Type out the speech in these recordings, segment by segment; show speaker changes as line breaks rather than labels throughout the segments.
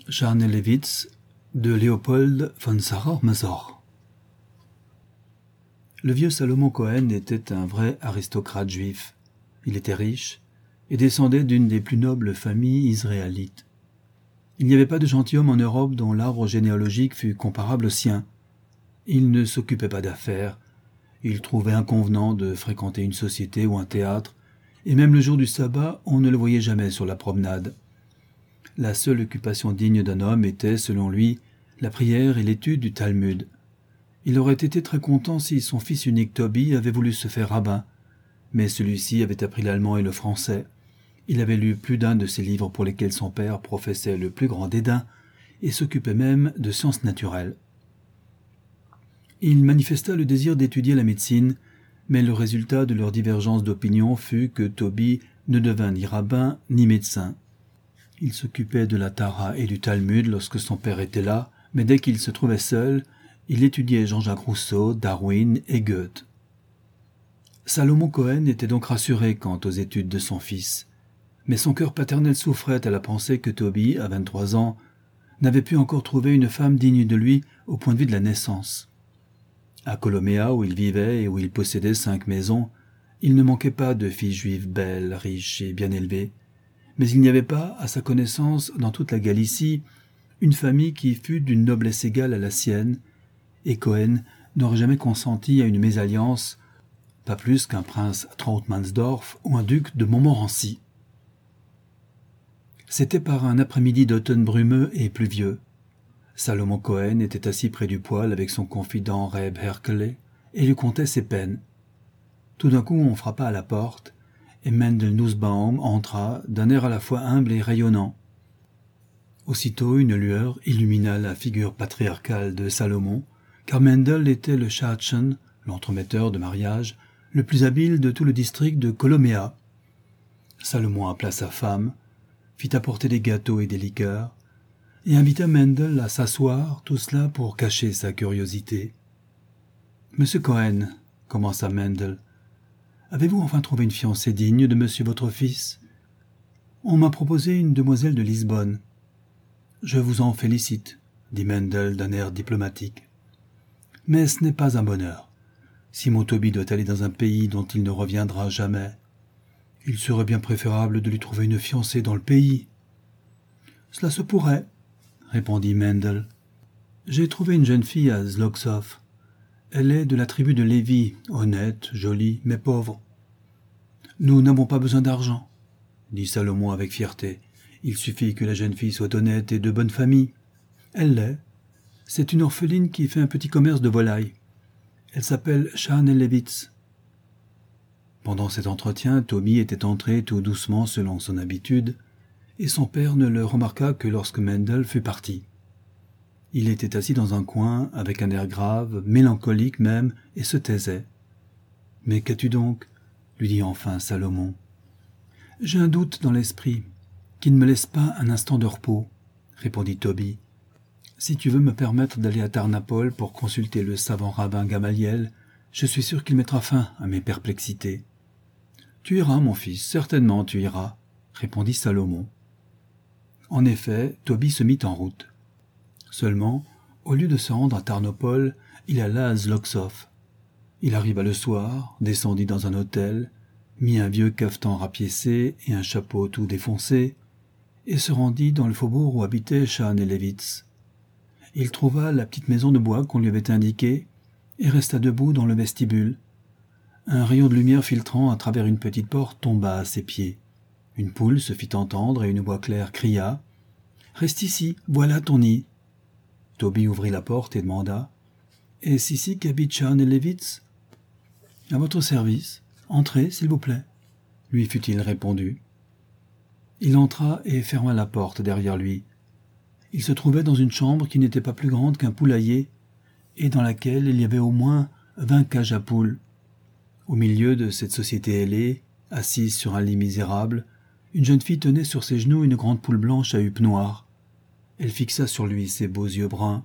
Scharnelewitz de Léopold von Sarrer-Mazor. Le vieux Salomon Cohen était un vrai aristocrate juif. Il était riche et descendait d'une des plus nobles familles israélites. Il n'y avait pas de gentilhomme en Europe dont l'arbre généalogique fût comparable au sien. Il ne s'occupait pas d'affaires. Il trouvait inconvenant de fréquenter une société ou un théâtre, et même le jour du sabbat, on ne le voyait jamais sur la promenade. La seule occupation digne d'un homme était, selon lui, la prière et l'étude du Talmud. Il aurait été très content si son fils unique Toby avait voulu se faire rabbin, mais celui-ci avait appris l'allemand et le français. Il avait lu plus d'un de ces livres pour lesquels son père professait le plus grand dédain et s'occupait même de sciences naturelles. Il manifesta le désir d'étudier la médecine, mais le résultat de leur divergence d'opinion fut que Toby ne devint ni rabbin ni médecin. Il s'occupait de la Tara et du Talmud lorsque son père était là, mais dès qu'il se trouvait seul, il étudiait Jean-Jacques Rousseau, Darwin et Goethe. Salomon Cohen était donc rassuré quant aux études de son fils, mais son cœur paternel souffrait à la pensée que Toby, à 23 ans, n'avait pu encore trouver une femme digne de lui au point de vue de la naissance. À Coloméa, où il vivait et où il possédait 5 maisons, il ne manquait pas de filles juives belles, riches et bien élevées. Mais il n'y avait pas, à sa connaissance, dans toute la Galicie, une famille qui fût d'une noblesse égale à la sienne, et Cohen n'aurait jamais consenti à une mésalliance, pas plus qu'un prince Trautmannsdorf ou un duc de Montmorency. C'était par un après-midi d'automne brumeux et pluvieux. Salomon Cohen était assis près du poêle avec son confident Reb Herkele et lui contait ses peines. Tout d'un coup, on frappa à la porte, et Mendel Nussbaum entra d'un air à la fois humble et rayonnant. Aussitôt une lueur illumina la figure patriarcale de Salomon, car Mendel était le Shadchan, l'entremetteur de mariage, le plus habile de tout le district de Coloméa. Salomon appela sa femme, fit apporter des gâteaux et des liqueurs, et invita Mendel à s'asseoir, tout cela pour cacher sa curiosité. « Monsieur Cohen, » commença Mendel, « avez-vous enfin trouvé une fiancée digne de monsieur votre fils ? On m'a proposé une demoiselle de Lisbonne. »« Je vous en félicite, » dit Mendel d'un air diplomatique. « Mais ce n'est pas un bonheur. Si mon Toby doit aller dans un pays dont il ne reviendra jamais, il serait bien préférable de lui trouver une fiancée dans le pays. »« Cela se pourrait, » répondit Mendel. « J'ai trouvé une jeune fille à Zlogsow. Elle est de la tribu de Lévi, honnête, jolie, mais pauvre. »« Nous n'avons pas besoin d'argent, » dit Salomon avec fierté. « Il suffit que la jeune fille soit honnête et de bonne famille. Elle l'est. C'est une orpheline qui fait un petit commerce de volailles. Elle s'appelle Scharnelewitz. » Pendant cet entretien, Toby était entré tout doucement selon son habitude, et son père ne le remarqua que lorsque Mendel fut parti. Il était assis dans un coin, avec un air grave, mélancolique même, et se taisait. « Mais qu'as-tu donc » lui dit enfin Salomon. « J'ai un doute dans l'esprit, qui ne me laisse pas un instant de repos, » répondit Toby. « Si tu veux me permettre d'aller à Tarnapol pour consulter le savant rabbin Gamaliel, je suis sûr qu'il mettra fin à mes perplexités. »« Tu iras, mon fils, certainement tu iras, » répondit Salomon. En effet, Toby se mit en route. Seulement, au lieu de se rendre à Tarnopol, il alla à Zlogsow. Il arriva le soir, descendit dans un hôtel, mit un vieux cafetan rapiécé et un chapeau tout défoncé, et se rendit dans le faubourg où habitait Scharnelewitz. Il trouva la petite maison de bois qu'on lui avait indiquée et resta debout dans le vestibule. Un rayon de lumière filtrant à travers une petite porte tomba à ses pieds. Une poule se fit entendre et une voix claire cria « Reste ici, voilà ton nid !» Toby ouvrit la porte et demanda « Est-ce ici qu'habite Scharnelewitz ?»« À votre service. Entrez, s'il vous plaît, » lui fut-il répondu. Il entra et ferma la porte derrière lui. Il se trouvait dans une chambre qui n'était pas plus grande qu'un poulailler et dans laquelle il y avait au moins 20 cages à poules. Au milieu de cette société ailée, assise sur un lit misérable, une jeune fille tenait sur ses genoux une grande poule blanche à huppe noire. Elle fixa sur lui ses beaux yeux bruns.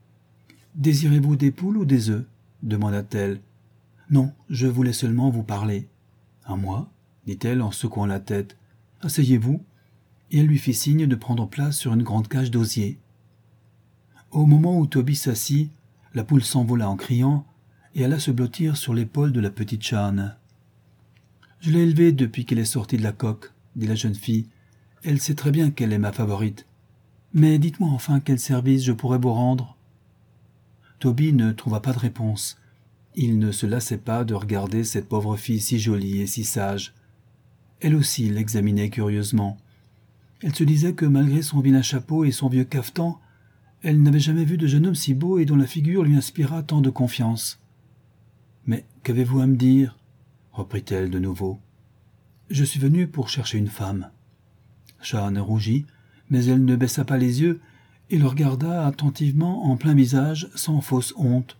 « Désirez-vous des poules ou des œufs » demanda-t-elle. « Non, je voulais seulement vous parler. »« À moi » dit-elle en secouant la tête. « Asseyez-vous. » et elle lui fit signe de prendre place sur une grande cage d'osier. Au moment où Toby s'assit, la poule s'envola en criant et alla se blottir sur l'épaule de la petite Shahane. « Je l'ai élevée depuis qu'elle est sortie de la coque, » dit la jeune fille. « Elle sait très bien qu'elle est ma favorite. Mais dites-moi enfin quel service je pourrais vous rendre. » Toby ne trouva pas de réponse. Il ne se lassait pas de regarder cette pauvre fille si jolie et si sage. Elle aussi l'examinait curieusement. Elle se disait que malgré son vilain chapeau et son vieux cafetan, elle n'avait jamais vu de jeune homme si beau et dont la figure lui inspira tant de confiance. « Mais qu'avez-vous à me dire ?» reprit-elle de nouveau. « Je suis venue pour chercher une femme. » Shahane rougit, mais elle ne baissa pas les yeux et le regarda attentivement en plein visage, sans fausse honte.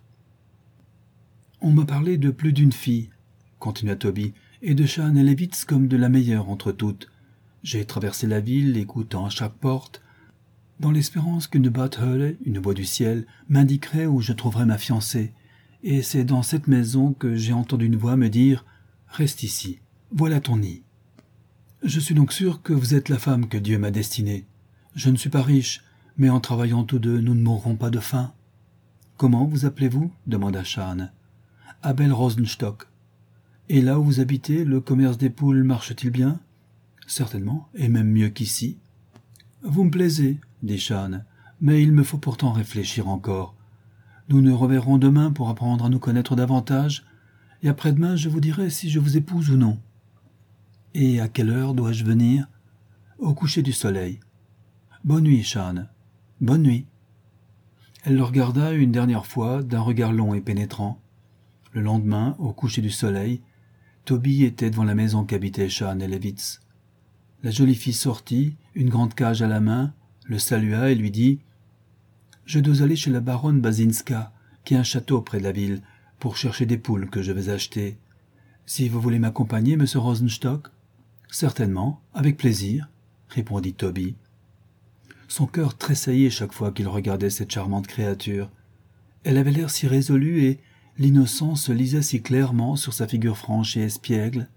« On m'a parlé de plus d'une fille, » continua Toby, « et de Shahane Levitz comme de la meilleure entre toutes. J'ai traversé la ville, écoutant à chaque porte, dans l'espérance qu'une Bathhöhle, une voix du ciel, m'indiquerait où je trouverais ma fiancée, et c'est dans cette maison que j'ai entendu une voix me dire « Reste ici, voilà ton nid. » Je suis donc sûr que vous êtes la femme que Dieu m'a destinée. Je ne suis pas riche, mais en travaillant tous deux, nous ne mourrons pas de faim. « Comment vous appelez-vous » demanda Shahane. « Abel Rosenstock. Et là où vous habitez, le commerce des poules marche-t-il bien ?»« Certainement, et même mieux qu'ici. »« Vous me plaisez, » dit Shahane, « mais il me faut pourtant réfléchir encore. Nous nous reverrons demain pour apprendre à nous connaître davantage, et après-demain je vous dirai si je vous épouse ou non. »« Et à quelle heure dois-je venir ?»« Au coucher du soleil. »« Bonne nuit, Shahane. »« Bonne nuit. » Elle le regarda une dernière fois d'un regard long et pénétrant. Le lendemain, au coucher du soleil, Toby était devant la maison qu'habitait Shahane Levitz. La jolie fille sortit, une grande cage à la main, le salua et lui dit « Je dois aller chez la baronne Basinska, qui a un château près de la ville, pour chercher des poules que je vais acheter. Si vous voulez m'accompagner, monsieur Rosenstock ?»« Certainement, avec plaisir, » répondit Toby. Son cœur tressaillait chaque fois qu'il regardait cette charmante créature. Elle avait l'air si résolue et l'innocence se lisait si clairement sur sa figure franche et espiègle.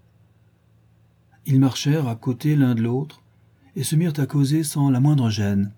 Ils marchèrent à côté l'un de l'autre et se mirent à causer sans la moindre gêne.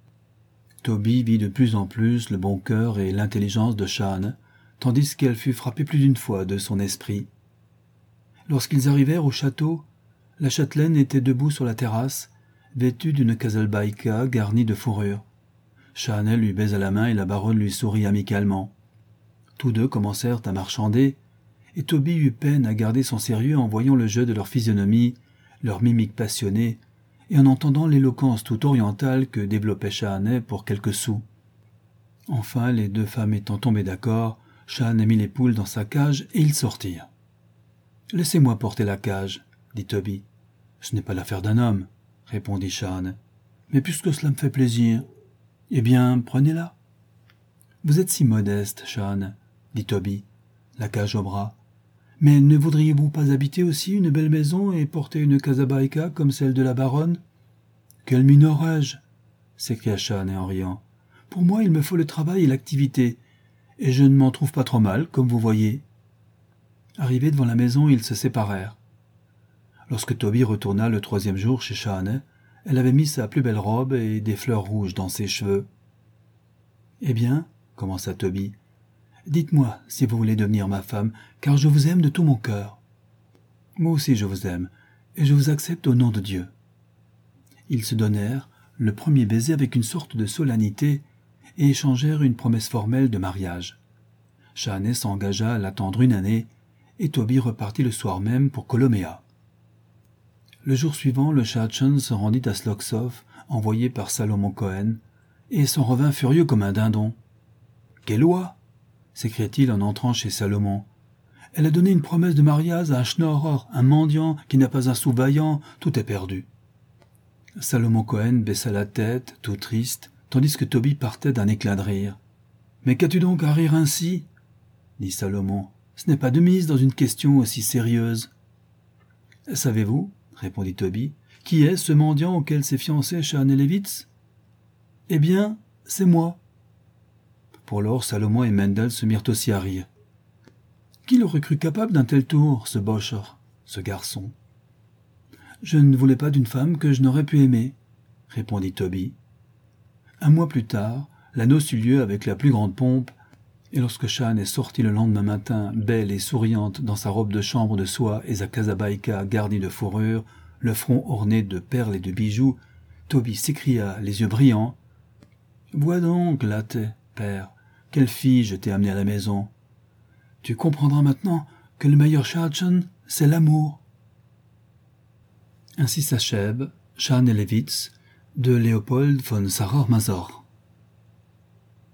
Toby vit de plus en plus le bon cœur et l'intelligence de Shahane, tandis qu'elle fut frappée plus d'une fois de son esprit. Lorsqu'ils arrivèrent au château, la châtelaine était debout sur la terrasse, vêtue d'une kazelbaïka garnie de fourrure. Shahane lui baisa la main et la baronne lui sourit amicalement. Tous deux commencèrent à marchander, et Toby eut peine à garder son sérieux en voyant le jeu de leur physionomie, leur mimique passionnée, et en entendant l'éloquence tout orientale que développait Shahane pour quelques sous. Enfin, les deux femmes étant tombées d'accord, Shahane mit les poules dans sa cage et ils sortirent. « Laissez-moi porter la cage, » dit Toby. « Ce n'est pas l'affaire d'un homme, » répondit Shahane. « Mais puisque cela me fait plaisir, eh bien, prenez-la. »« Vous êtes si modeste, Shahane, » dit Toby, la cage au bras. « Mais ne voudriez-vous pas habiter aussi une belle maison et porter une kazabaïka comme celle de la baronne ?»« Quelle mine aurais-je » s'écria Shahane en riant. « Pour moi, il me faut le travail et l'activité, et je ne m'en trouve pas trop mal, comme vous voyez. » Arrivés devant la maison, ils se séparèrent. Lorsque Toby retourna le 3e jour chez Shahane, elle avait mis sa plus belle robe et des fleurs rouges dans ses cheveux. « Eh bien, » commença Toby, « dites-moi si vous voulez devenir ma femme, car je vous aime de tout mon cœur. »« Moi aussi je vous aime, et je vous accepte au nom de Dieu. » Ils se donnèrent le premier baiser avec une sorte de solennité et échangèrent une promesse formelle de mariage. Shahane s'engagea à l'attendre une année, et Toby repartit le soir même pour Coloméa. Le jour suivant, le Shadchan se rendit à Sloktsov, envoyé par Salomon Cohen, et s'en revint furieux comme un dindon. « Quelle loi !» s'écria-t-il en entrant chez Salomon. « Elle a donné une promesse de mariage à un schnorrer, un mendiant qui n'a pas un sou vaillant, tout est perdu. » Salomon Cohen baissa la tête, tout triste, tandis que Toby partait d'un éclat de rire. « Mais qu'as-tu donc à rire ainsi ?» dit Salomon. « Ce n'est pas de mise dans une question aussi sérieuse. »« Savez-vous, » répondit Toby, « qui est ce mendiant auquel s'est fiancé Shahane Levitz ? » « Eh bien, c'est moi. » Pour lors, Salomon et Mendel se mirent aussi à rire. « Qui l'aurait cru capable d'un tel tour, ce bocher, ce garçon ? Je ne voulais pas d'une femme que je n'aurais pu aimer, répondit Toby. Un mois plus tard, la noce eut lieu avec la plus grande pompe, et lorsque Shan est sortie le lendemain matin, belle et souriante, dans sa robe de chambre de soie et sa casabaïca garnie de fourrure, le front orné de perles et de bijoux, Toby s'écria, les yeux brillants. « Vois donc, Latte, père, quelle fille je t'ai amenée à la maison. Tu comprendras maintenant que le meilleur Schatzchen, c'est l'amour. » Ainsi s'achève Shan et Levitz de Léopold von Sarrer-Mazor.